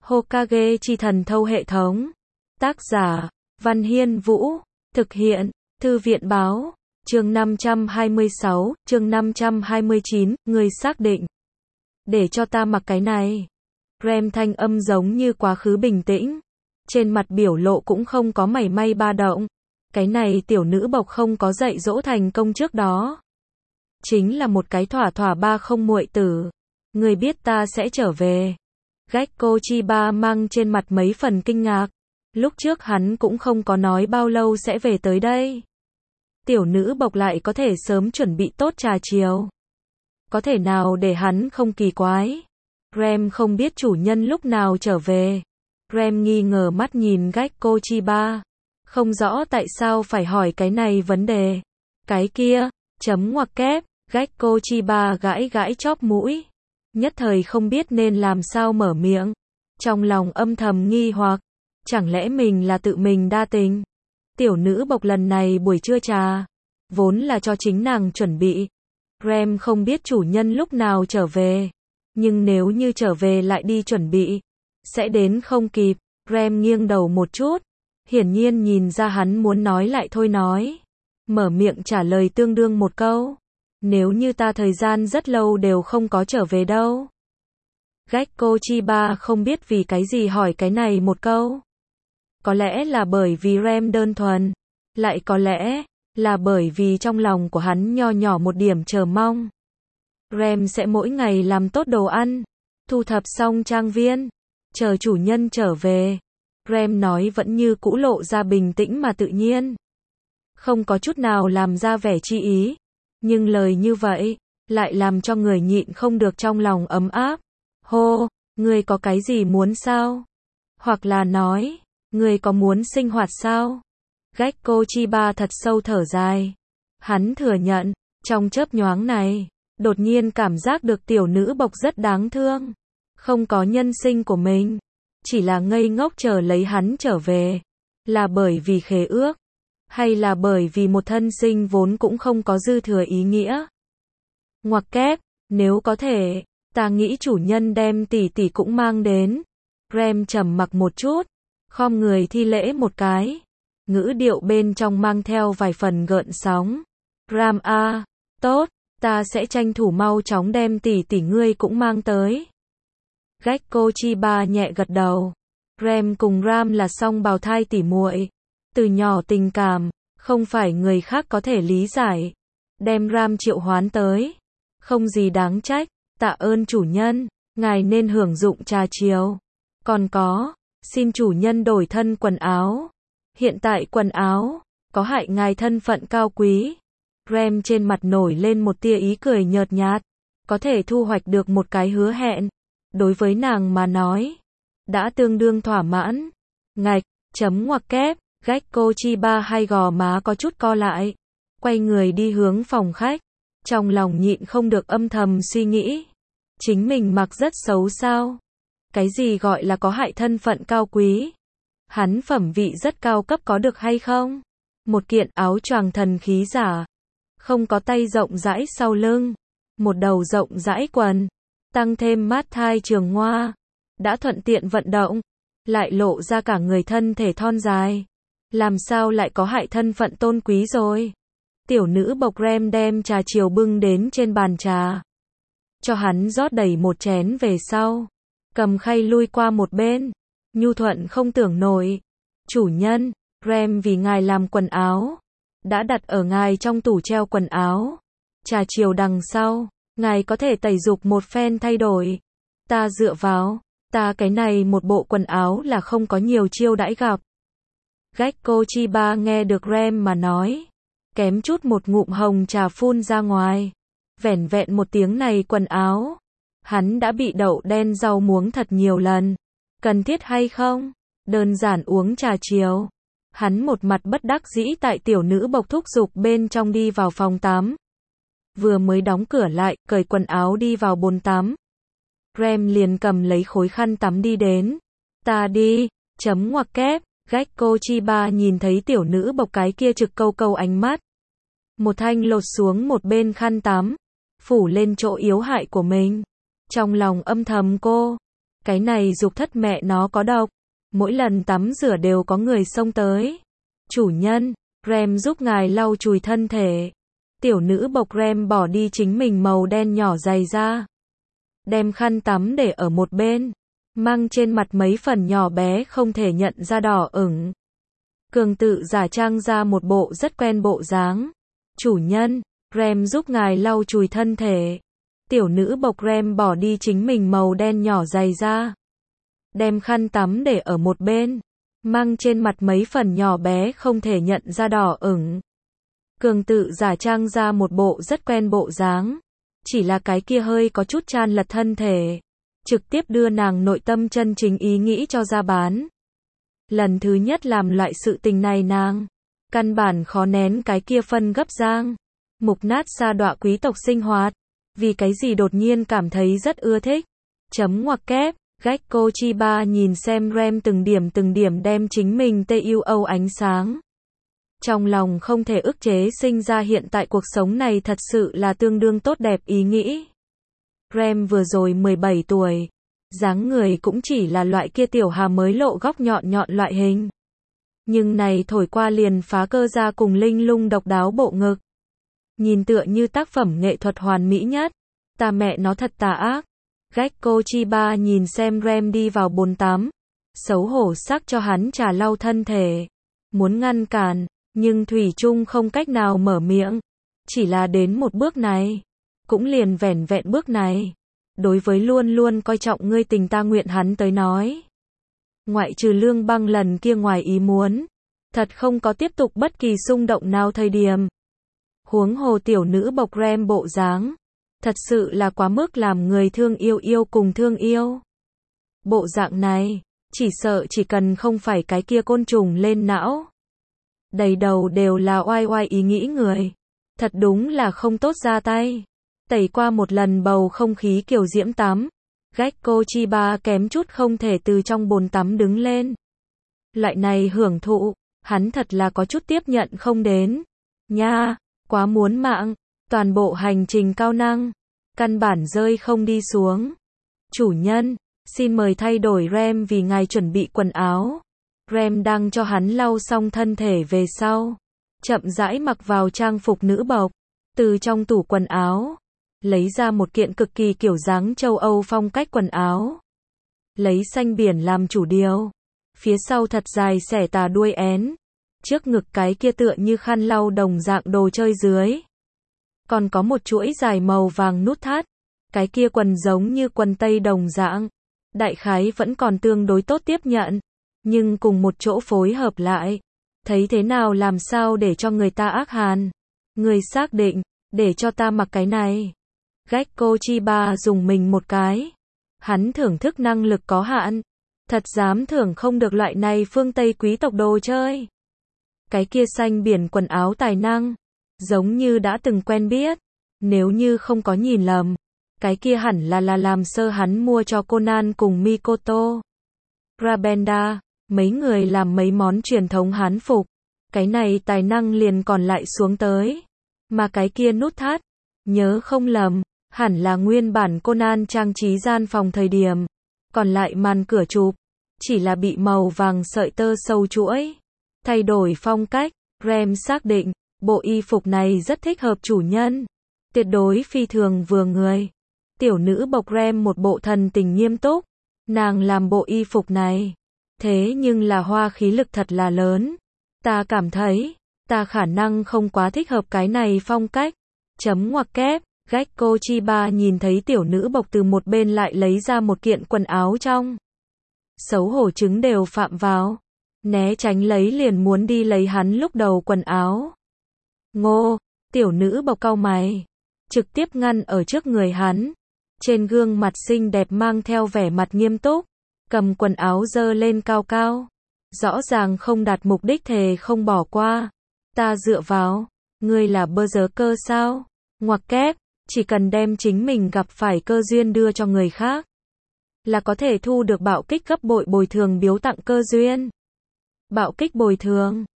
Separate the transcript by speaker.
Speaker 1: Hokage chi thần thâu hệ thống. Tác giả, Văn Hiên Vũ. Thực hiện, Thư viện báo. Chương 526, chương 529, người xác định. Để cho ta mặc cái này. Rem thanh âm giống như quá khứ bình tĩnh. Trên mặt biểu lộ cũng không có mảy may ba động. Cái này tiểu nữ bộc không có dạy dỗ thành công trước đó. Chính là một cái thỏa thỏa ba không muội tử. Người biết ta sẽ trở về. Gekko Chiba mang trên mặt mấy phần kinh ngạc. Lúc trước hắn cũng không có nói bao lâu sẽ về tới đây. Tiểu nữ bộc lại có thể sớm chuẩn bị tốt trà chiều. Có thể nào để hắn không kỳ quái. Rem không biết chủ nhân lúc nào trở về. Rem nghi ngờ mắt nhìn Gekko Chiba. Không rõ tại sao phải hỏi cái này vấn đề. Cái kia, chấm ngoặc kép, Gekko Chiba gãi gãi chóp mũi. Nhất thời không biết nên làm sao mở miệng. Trong lòng âm thầm nghi hoặc. Chẳng lẽ mình là tự mình đa tình? Tiểu nữ bộc lần này buổi trưa trà. Vốn là cho chính nàng chuẩn bị. Rem không biết chủ nhân lúc nào trở về. Nhưng nếu như trở về lại đi chuẩn bị. Sẽ đến không kịp. Rem nghiêng đầu một chút. Hiển nhiên nhìn ra hắn muốn nói lại thôi nói. Mở miệng trả lời tương đương một câu. Nếu như ta thời gian rất lâu đều không có trở về đâu. Gekko Chiba không biết vì cái gì hỏi cái này một câu. Có lẽ là bởi vì Rem đơn thuần. Lại có lẽ là bởi vì trong lòng của hắn nho nhỏ một điểm chờ mong. Rem sẽ mỗi ngày làm tốt đồ ăn. Thu thập xong trang viên. Chờ chủ nhân trở về. Rem nói vẫn như cũ lộ ra bình tĩnh mà tự nhiên. Không có chút nào làm ra vẻ chi ý. Nhưng lời như vậy, lại làm cho người nhịn không được trong lòng ấm áp. Hô, ngươi có cái gì muốn sao? Hoặc là nói, ngươi có muốn sinh hoạt sao? Gekko Chiba thật sâu thở dài. Hắn thừa nhận, trong chớp nhoáng này, đột nhiên cảm giác được tiểu nữ bộc rất đáng thương. Không có nhân sinh của mình. Chỉ là ngây ngốc chờ lấy hắn trở về. Là bởi vì khế ước. Hay là bởi vì một thân sinh vốn cũng không có dư thừa ý nghĩa. Ngoặc kép, nếu có thể, ta nghĩ chủ nhân đem tỷ tỷ cũng mang đến. Rem trầm mặc một chút, khom người thi lễ một cái. Ngữ điệu bên trong mang theo vài phần gợn sóng. Ram a, tốt, ta sẽ tranh thủ mau chóng đem tỷ tỷ ngươi cũng mang tới. Gekko Chiba nhẹ gật đầu. Rem cùng Ram là song bào thai tỉ muội. Từ nhỏ tình cảm, không phải người khác có thể lý giải. Đem Ram triệu hoán tới. Không gì đáng trách, tạ ơn chủ nhân, ngài nên hưởng dụng trà chiều. Còn có, xin chủ nhân đổi thân quần áo. Hiện tại quần áo, có hại ngài thân phận cao quý. Rem trên mặt nổi lên một tia ý cười nhợt nhạt. Có thể thu hoạch được một cái hứa hẹn. Đối với nàng mà nói, đã tương đương thỏa mãn. Ngạch, chấm ngoặc kép. Gekko Chiba hai gò má có chút co lại. Quay người đi hướng phòng khách. Trong lòng nhịn không được âm thầm suy nghĩ. Chính mình mặc rất xấu sao? Cái gì gọi là có hại thân phận cao quý? Hắn phẩm vị rất cao cấp có được hay không? Một kiện áo choàng thần khí giả. Không có tay rộng rãi sau lưng. Một đầu rộng rãi quần. Tăng thêm mát thai trường ngoa. Đã thuận tiện vận động. Lại lộ ra cả người thân thể thon dài. Làm sao lại có hại thân phận tôn quý rồi? Tiểu nữ bộc Rem đem trà chiều bưng đến trên bàn trà. Cho hắn rót đầy một chén về sau. Cầm khay lui qua một bên. Nhu thuận không tưởng nổi. Chủ nhân, Rem vì ngài làm quần áo. Đã đặt ở ngài trong tủ treo quần áo. Trà chiều đằng sau, ngài có thể tẩy dục một phen thay đổi. Ta dựa vào, ta cái này một bộ quần áo là không có nhiều chiêu đãi gặp. Gekko Chiba nghe được Rem mà nói. Kém chút một ngụm hồng trà phun ra ngoài. Vẻn vẹn một tiếng này quần áo. Hắn đã bị đậu đen rau muống thật nhiều lần. Cần thiết hay không? Đơn giản uống trà chiều. Hắn một mặt bất đắc dĩ tại tiểu nữ bộc thúc giục bên trong đi vào phòng tắm. Vừa mới đóng cửa lại, cởi quần áo đi vào bồn tắm. Rem liền cầm lấy khối khăn tắm đi đến. Ta đi, chấm ngoặc kép. Gekko Chiba nhìn thấy tiểu nữ bộc cái kia trực câu câu ánh mắt. Một thanh lột xuống một bên khăn tắm. Phủ lên chỗ yếu hại của mình. Trong lòng âm thầm cô. Cái này dục thất mẹ nó có độc. Mỗi lần tắm rửa đều có người xông tới. Chủ nhân, Rem giúp ngài lau chùi thân thể. Tiểu nữ bộc Rem bỏ đi chính mình màu đen nhỏ dày ra. Đem khăn tắm để ở một bên. Mang trên mặt mấy phần nhỏ bé không thể nhận ra đỏ ửng. Cường tự giả trang ra một bộ rất quen bộ dáng. Chủ nhân, Rem giúp ngài lau chùi thân thể. Tiểu nữ bộc Rem bỏ đi chính mình màu đen nhỏ dày ra. Đem khăn tắm để ở một bên. Mang trên mặt mấy phần nhỏ bé không thể nhận ra đỏ ửng. Cường tự giả trang ra một bộ rất quen bộ dáng. Chỉ là cái kia hơi có chút chan lật thân thể. Trực tiếp đưa nàng nội tâm chân chính ý nghĩ cho ra bán. Lần thứ nhất làm loại sự tình này nàng. Căn bản khó nén cái kia phân gấp giang. Mục nát sa đọa quý tộc sinh hoạt. Vì cái gì đột nhiên cảm thấy rất ưa thích. Chấm ngoặc kép. Gecko Chiba nhìn xem Rem từng điểm đem chính mình TUO ánh sáng. Trong lòng không thể ức chế sinh ra hiện tại cuộc sống này thật sự là tương đương tốt đẹp ý nghĩ. Rem vừa rồi 17 tuổi. Dáng người cũng chỉ là loại kia tiểu hà mới lộ góc nhọn loại hình. Nhưng này thổi qua liền phá cơ ra cùng linh lung độc đáo bộ ngực. Nhìn tựa như tác phẩm nghệ thuật hoàn mỹ nhất. Ta mẹ nó thật tà ác. Gecko Chiba nhìn xem Rem đi vào bồn tắm. Xấu hổ sắc cho hắn trà lau thân thể. Muốn ngăn cản, nhưng thủy chung không cách nào mở miệng. Chỉ là đến một bước này. Cũng liền vẻn vẹn bước này. Đối với luôn luôn coi trọng ngươi tình ta nguyện hắn tới nói. Ngoại trừ Lương Băng lần kia ngoài ý muốn. Thật không có tiếp tục bất kỳ xung động nào thời điểm. Huống hồ tiểu nữ bộc Rem bộ dáng. Thật sự là quá mức làm người thương yêu cùng thương yêu. Bộ dạng này, chỉ sợ chỉ cần không phải cái kia côn trùng lên não. Đầy đầu đều là oai ý nghĩ người. Thật đúng là không tốt ra tay. Tẩy qua một lần bầu không khí kiều diễm tắm. Gecko Chiba kém chút không thể từ trong bồn tắm đứng lên. Loại này hưởng thụ, hắn thật là có chút tiếp nhận không đến. Nha, quá muốn mạng. Toàn bộ hành trình cao năng. Căn bản rơi không đi xuống. Chủ nhân, xin mời thay đổi Rem vì ngài chuẩn bị quần áo. Rem đang cho hắn lau xong thân thể về sau. Chậm rãi mặc vào trang phục nữ bộc. Từ trong tủ quần áo. Lấy ra một kiện cực kỳ kiểu dáng châu Âu phong cách quần áo. Lấy xanh biển làm chủ điều. Phía sau thật dài xẻ tà đuôi én. Trước ngực cái kia tựa như khăn lau đồng dạng đồ chơi dưới. Còn có một chuỗi dài màu vàng nút thắt. Cái kia quần giống như quần tây đồng dạng. Đại khái vẫn còn tương đối tốt tiếp nhận. Nhưng cùng một chỗ phối hợp lại. Thấy thế nào làm sao để cho người ta ác hàn. Người xác định, để cho ta mặc cái này. Gecko Chiba dùng mình một cái. Hắn thưởng thức năng lực có hạn. Thật dám thưởng không được loại này phương Tây quý tộc đồ chơi. Cái kia xanh biển quần áo tài năng. Giống như đã từng quen biết. Nếu như không có nhìn lầm. Cái kia hẳn là làm sơ hắn mua cho Conan cùng Mikoto. Rabenda. Mấy người làm mấy món truyền thống Hán phục. Cái này tài năng liền còn lại xuống tới. Mà cái kia nút thắt. Nhớ không lầm. Hẳn là nguyên bản Conan trang trí gian phòng thời điểm. Còn lại màn cửa chụp. Chỉ là bị màu vàng sợi tơ sâu chuỗi. Thay đổi phong cách. Rem xác định. Bộ y phục này rất thích hợp chủ nhân. Tuyệt đối phi thường vừa người. Tiểu nữ bộc Rem một bộ thần tình nghiêm túc. Nàng làm bộ y phục này. Thế nhưng là hoa khí lực thật là lớn. Ta cảm thấy. Ta khả năng không quá thích hợp cái này phong cách. Chấm ngoặc kép. Gecko Chiba nhìn thấy tiểu nữ bộc từ một bên lại lấy ra một kiện quần áo trong. Xấu hổ trứng đều phạm vào. Né tránh lấy liền muốn đi lấy hắn lúc đầu quần áo. Ngô, tiểu nữ bộc cau mày. Trực tiếp ngăn ở trước người hắn. Trên gương mặt xinh đẹp mang theo vẻ mặt nghiêm túc. Cầm quần áo dơ lên cao cao. Rõ ràng không đạt mục đích thề không bỏ qua. Ta dựa vào. Ngươi là berserker sao? Ngoặc kép. Chỉ cần đem chính mình gặp phải cơ duyên đưa cho người khác. Là có thể thu được bạo kích gấp bội bồi thường biếu tặng cơ duyên. Bạo kích bồi thường.